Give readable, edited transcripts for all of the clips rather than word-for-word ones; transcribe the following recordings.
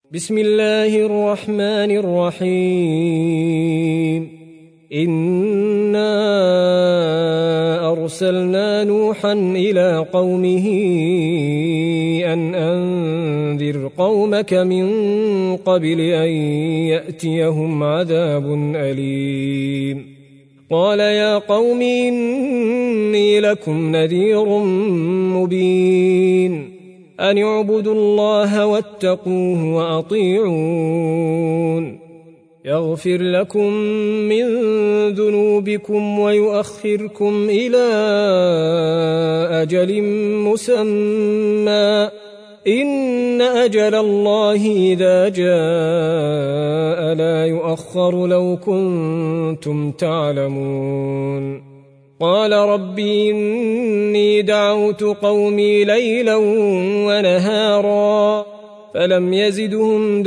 بسم الله الرحمن الرحيم إنا أرسلنا نوحا إلى قومه أن أنذر قومك من قبل أن يأتيهم عذاب أليم قال يا قوم إني لكم نذير مبين أن اعبدوا الله واتقوه وأطيعون يغفر لكم من ذنوبكم ويؤخركم إلى أجل مسمى إن أجل الله إذا جاء لا يؤخر لو كنتم تعلمون قال رب إني دعوت قومي ليلا ونهارا فلم يزدهم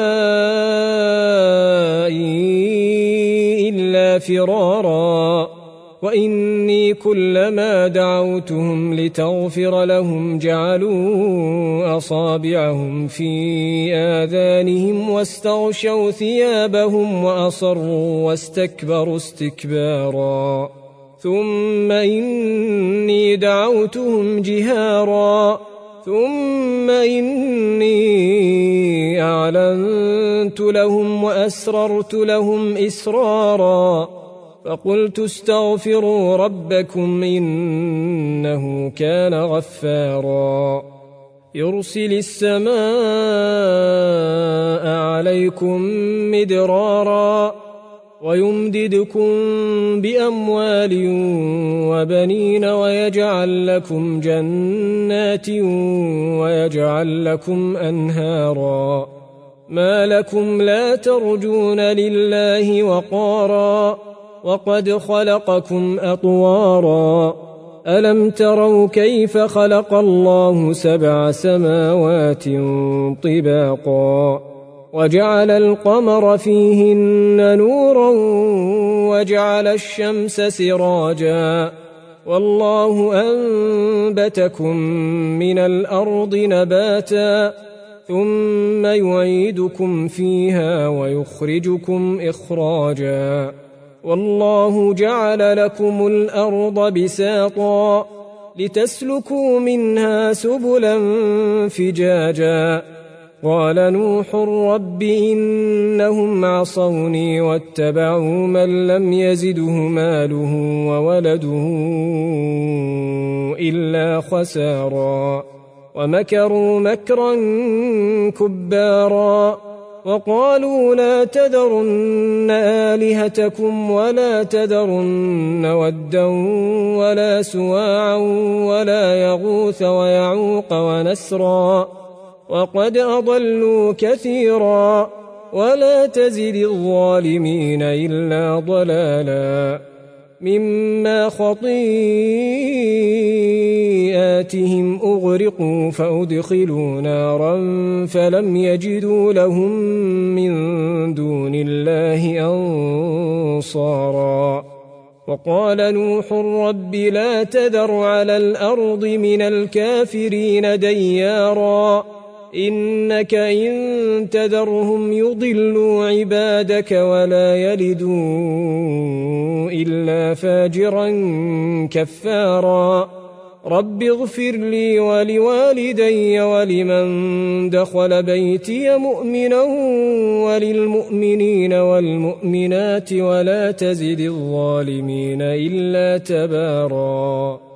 دعائي إلا فرارا وإني كلما دعوتهم لتغفر لهم جعلوا أصابعهم في آذانهم واستغشوا ثيابهم وأصروا واستكبروا استكبارا ثم إني دعوتهم جهارا ثم إني أعلنت لهم وأسررت لهم إسرارا فقلت استغفروا ربكم إنه كان غفارا يرسل السماء عليكم مدرارا ويمددكم بأموال وبنين ويجعل لكم جنات ويجعل لكم أنهارا ما لكم لا ترجون لله وقارا وقد خلقكم أطوارا ألم تروا كيف خلق الله 7 سماوات طباقا وجعل القمر فيهن نورا وجعل الشمس سراجا والله أنبتكم من الأرض نباتا ثم يعيدكم فيها ويخرجكم إخراجا والله جعل لكم الأرض بساطا لتسلكوا منها سبلا فجاجا قال نوح رب إنهم عصوني واتبعوا من لم يزده ماله وولده إلا خسارا ومكروا مكرا كبارا وقالوا لا تذرن آلهتكم ولا تذرن ودا ولا سواعا ولا يغوث ويعوق ونسرا وقد أضلوا كثيرا ولا تزد الظالمين إلا ضلالا مما خطيئاتهم أغرقوا فأدخلوا نارا فلم يجدوا لهم من دون الله أنصارا وقال نوح رب لا تذر على الأرض من الكافرين ديارا إنك إن تذرهم يضلوا عبادك ولا يلدوا إلا فاجرا كفارا رب اغفر لي ولوالدي ولمن دخل بيتي مؤمنا وللمؤمنين والمؤمنات ولا تزد الظالمين إلا تبارا